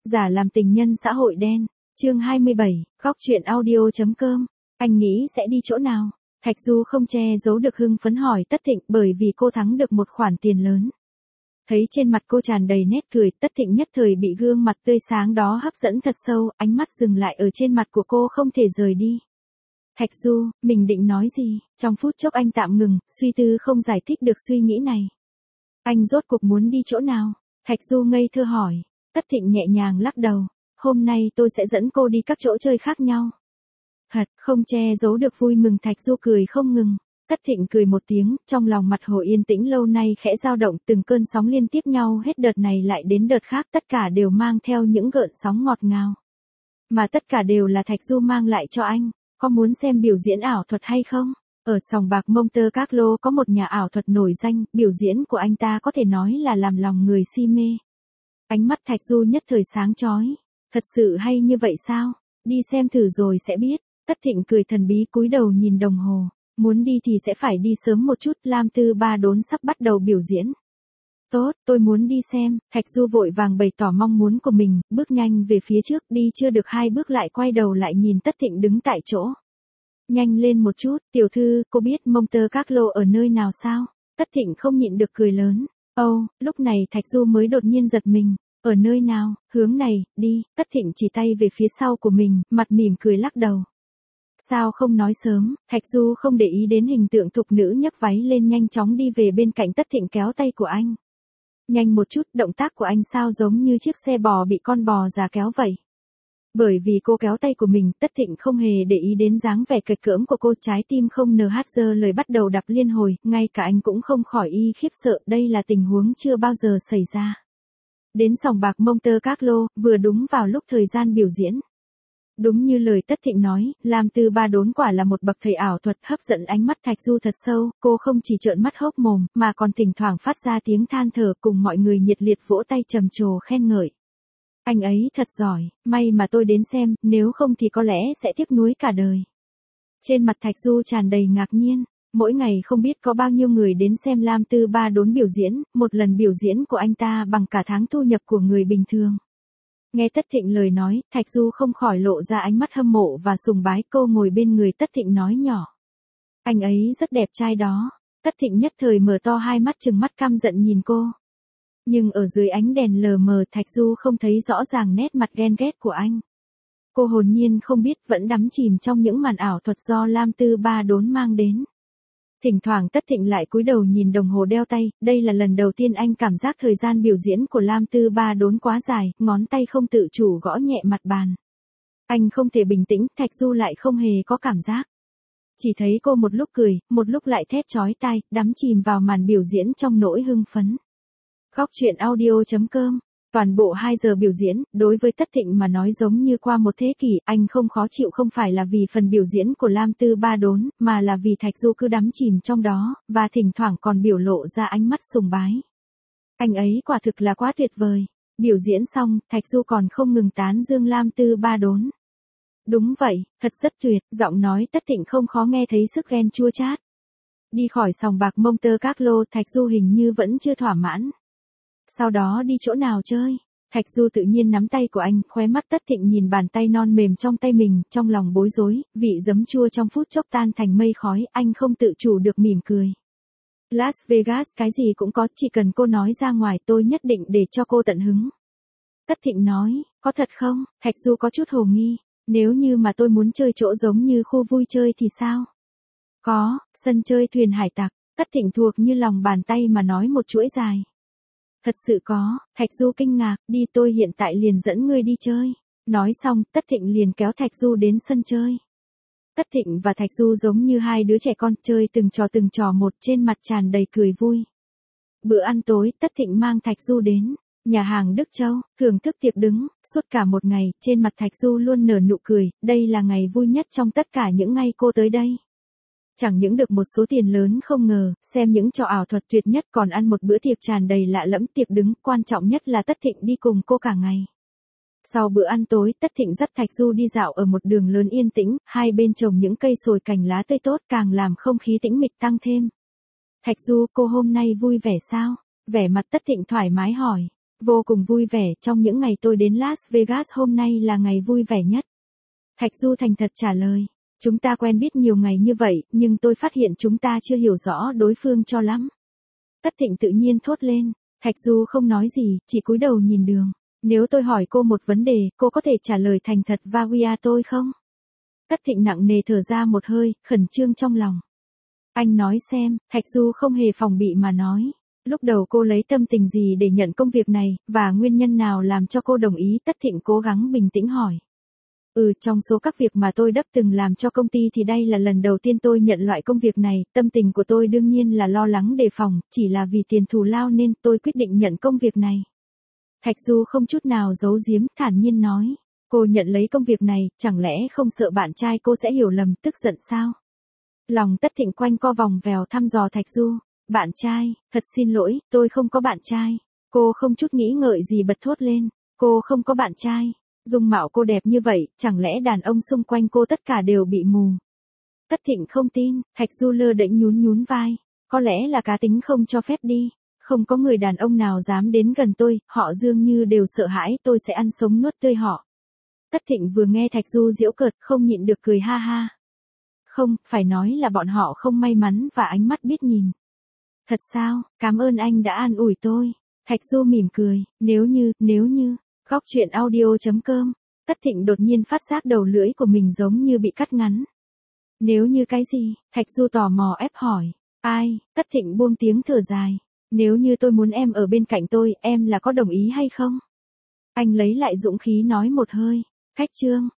Giả làm tình nhân xã hội đen, chương 27, góc truyện audio.com, anh nghĩ sẽ đi chỗ nào? Thạch Du không che giấu được hưng phấn hỏi Tất Thịnh bởi vì cô thắng được một khoản tiền lớn. Thấy trên mặt cô tràn đầy nét cười, Tất Thịnh nhất thời bị gương mặt tươi sáng đó hấp dẫn thật sâu, ánh mắt dừng lại ở trên mặt của cô không thể rời đi. Thạch Du, mình định nói gì? Trong phút chốc anh tạm ngừng, suy tư không giải thích được suy nghĩ này. Anh rốt cuộc muốn đi chỗ nào? Thạch Du ngây thơ hỏi. Tất Thịnh nhẹ nhàng lắc đầu. Hôm nay tôi sẽ dẫn cô đi các chỗ chơi khác nhau. Thật, không che giấu được vui mừng Thạch Du cười không ngừng. Tất Thịnh cười một tiếng, trong lòng mặt hồ yên tĩnh lâu nay khẽ dao động, từng cơn sóng liên tiếp nhau hết đợt này lại đến đợt khác, tất cả đều mang theo những gợn sóng ngọt ngào. Mà tất cả đều là Thạch Du mang lại cho anh. Có muốn xem biểu diễn ảo thuật hay không? Ở sòng bạc Monte Carlo có một nhà ảo thuật nổi danh, biểu diễn của anh ta có thể nói là làm lòng người si mê. Ánh mắt Thạch Du nhất thời sáng chói. Thật sự hay như vậy sao? Đi xem thử rồi sẽ biết. Tất Thịnh cười thần bí cúi đầu nhìn đồng hồ. Muốn đi thì sẽ phải đi sớm một chút, Lam Tư Ba Đốn sắp bắt đầu biểu diễn. Tốt, tôi muốn đi xem. Thạch Du vội vàng bày tỏ mong muốn của mình, bước nhanh về phía trước, đi chưa được 2 bước lại quay đầu lại nhìn Tất Thịnh đứng tại chỗ. Nhanh lên một chút, tiểu thư, cô biết Monte Carlo ở nơi nào sao? Tất Thịnh không nhịn được cười lớn. Lúc này Thạch Du mới đột nhiên giật mình. Ở nơi nào? Hướng này, đi. Tất Thịnh chỉ tay về phía sau của mình, mặt mỉm cười lắc đầu. Sao không nói sớm? Thạch Du không để ý đến hình tượng thục nữ nhấc váy lên nhanh chóng đi về bên cạnh Tất Thịnh kéo tay của anh. Nhanh một chút, động tác của anh sao giống như chiếc xe bò bị con bò già kéo vậy. Bởi vì cô kéo tay của mình, Tất Thịnh không hề để ý đến dáng vẻ cật cỡm của cô, trái tim không NHZ lời bắt đầu đập liên hồi, ngay cả anh cũng không khỏi khiếp sợ, đây là tình huống chưa bao giờ xảy ra. Đến sòng bạc Monte Carlo, vừa đúng vào lúc thời gian biểu diễn. Đúng như lời Tất Thịnh nói, Lam Tư Ba Đốn quả là một bậc thầy ảo thuật hấp dẫn ánh mắt Thạch Du thật sâu, cô không chỉ trợn mắt hốc mồm, mà còn thỉnh thoảng phát ra tiếng than thở cùng mọi người nhiệt liệt vỗ tay trầm trồ khen ngợi. Anh ấy thật giỏi, may mà tôi đến xem, nếu không thì có lẽ sẽ tiếc nuối cả đời. Trên mặt Thạch Du tràn đầy ngạc nhiên, mỗi ngày không biết có bao nhiêu người đến xem Lam Tư Ba Đốn biểu diễn, một lần biểu diễn của anh ta bằng cả tháng thu nhập của người bình thường. Nghe Tất Thịnh lời nói, Thạch Du không khỏi lộ ra ánh mắt hâm mộ và sùng bái, cô ngồi bên người Tất Thịnh nói nhỏ. Anh ấy rất đẹp trai đó. Tất Thịnh nhất thời mở to hai mắt trừng mắt căm giận nhìn cô. Nhưng ở dưới ánh đèn lờ mờ Thạch Du không thấy rõ ràng nét mặt ghen ghét của anh. Cô hồn nhiên không biết vẫn đắm chìm trong những màn ảo thuật do Lam Tư Ba Đốn mang đến. Thỉnh thoảng Tất Thịnh lại cúi đầu nhìn đồng hồ đeo tay, đây là lần đầu tiên anh cảm giác thời gian biểu diễn của Lam Tư Ba Đốn quá dài, ngón tay không tự chủ gõ nhẹ mặt bàn. Anh không thể bình tĩnh, Thạch Du lại không hề có cảm giác. Chỉ thấy cô một lúc cười, một lúc lại thét chói tai, đắm chìm vào màn biểu diễn trong nỗi hưng phấn. Góc truyện audio.com. Toàn bộ 2 giờ biểu diễn, đối với Tất Thịnh mà nói giống như qua một thế kỷ, anh không khó chịu không phải là vì phần biểu diễn của Lam Tư Ba Đốn, mà là vì Thạch Du cứ đắm chìm trong đó, và thỉnh thoảng còn biểu lộ ra ánh mắt sùng bái. Anh ấy quả thực là quá tuyệt vời. Biểu diễn xong, Thạch Du còn không ngừng tán dương Lam Tư Ba Đốn. Đúng vậy, thật rất tuyệt, giọng nói Tất Thịnh không khó nghe thấy sức ghen chua chát. Đi khỏi sòng bạc Monte Carlo, Thạch Du hình như vẫn chưa thỏa mãn. Sau đó đi chỗ nào chơi? Thạch Du tự nhiên nắm tay của anh, khóe mắt Tất Thịnh nhìn bàn tay non mềm trong tay mình, trong lòng bối rối, vị giấm chua trong phút chốc tan thành mây khói, anh không tự chủ được mỉm cười. Las Vegas cái gì cũng có, chỉ cần cô nói ra ngoài tôi nhất định để cho cô tận hứng. Tất Thịnh nói, có thật không? Thạch Du có chút hồ nghi, nếu như mà tôi muốn chơi chỗ giống như khu vui chơi thì sao? Có, sân chơi thuyền hải tặc. Tất Thịnh thuộc như lòng bàn tay mà nói một chuỗi dài. Thật sự có, Thạch Du kinh ngạc, đi tôi hiện tại liền dẫn ngươi đi chơi. Nói xong, Tất Thịnh liền kéo Thạch Du đến sân chơi. Tất Thịnh và Thạch Du giống như 2 đứa trẻ con, chơi từng trò một, trên mặt tràn đầy cười vui. Bữa ăn tối, Tất Thịnh mang Thạch Du đến nhà hàng Đức Châu, thưởng thức tiệc đứng, suốt cả một ngày, trên mặt Thạch Du luôn nở nụ cười, đây là ngày vui nhất trong tất cả những ngày cô tới đây. Chẳng những được một số tiền lớn không ngờ, xem những trò ảo thuật tuyệt nhất còn ăn một bữa tiệc tràn đầy lạ lẫm tiệc đứng, quan trọng nhất là Tất Thịnh đi cùng cô cả ngày. Sau bữa ăn tối, Tất Thịnh dắt Thạch Du đi dạo ở một đường lớn yên tĩnh, hai bên trồng những cây sồi cành lá tươi tốt càng làm không khí tĩnh mịch tăng thêm. Thạch Du, cô hôm nay vui vẻ sao? Vẻ mặt Tất Thịnh thoải mái hỏi. Vô cùng vui vẻ, trong những ngày tôi đến Las Vegas hôm nay là ngày vui vẻ nhất. Thạch Du thành thật trả lời. Chúng ta quen biết nhiều ngày như vậy, nhưng tôi phát hiện chúng ta chưa hiểu rõ đối phương cho lắm. Tất Thịnh tự nhiên thốt lên. Thạch Du không nói gì, chỉ cúi đầu nhìn đường. Nếu tôi hỏi cô một vấn đề, cô có thể trả lời thành thật và tôi không? Tất Thịnh nặng nề thở ra một hơi, khẩn trương trong lòng. Anh nói xem, Thạch Du không hề phòng bị mà nói. Lúc đầu cô lấy tâm tình gì để nhận công việc này, và nguyên nhân nào làm cho cô đồng ý? Tất Thịnh cố gắng bình tĩnh hỏi. Trong số các việc mà tôi đã từng làm cho công ty thì đây là lần đầu tiên tôi nhận loại công việc này, tâm tình của tôi đương nhiên là lo lắng đề phòng, chỉ là vì tiền thù lao nên tôi quyết định nhận công việc này. Thạch Du không chút nào giấu giếm, thản nhiên nói. Cô nhận lấy công việc này, chẳng lẽ không sợ bạn trai cô sẽ hiểu lầm, tức giận sao? Lòng Tất Thịnh quanh co vòng vèo thăm dò Thạch Du. Bạn trai, thật xin lỗi, tôi không có bạn trai. Cô không chút nghĩ ngợi gì bật thốt lên. Cô không có bạn trai. Dung mạo cô đẹp như vậy, chẳng lẽ đàn ông xung quanh cô tất cả đều bị mù? Tất Thịnh không tin, Thạch Du lơ đễnh nhún vai. Có lẽ là cá tính không cho phép đi. Không có người đàn ông nào dám đến gần tôi, họ dường như đều sợ hãi tôi sẽ ăn sống nuốt tươi họ. Tất Thịnh vừa nghe Thạch Du giễu cợt không nhịn được cười ha ha. Không, phải nói là bọn họ không may mắn và ánh mắt biết nhìn. Thật sao, cảm ơn anh đã an ủi tôi. Thạch Du mỉm cười, nếu như, Góc truyện audio.com. Tất Thịnh đột nhiên phát giác đầu lưỡi của mình giống như bị cắt ngắn. Nếu như cái gì? Thạch Du tò mò ép hỏi. Ai? Tất Thịnh buông tiếng thở dài. Nếu như tôi muốn em ở bên cạnh tôi, em là có đồng ý hay không? Anh lấy lại dũng khí nói một hơi. Khách trương,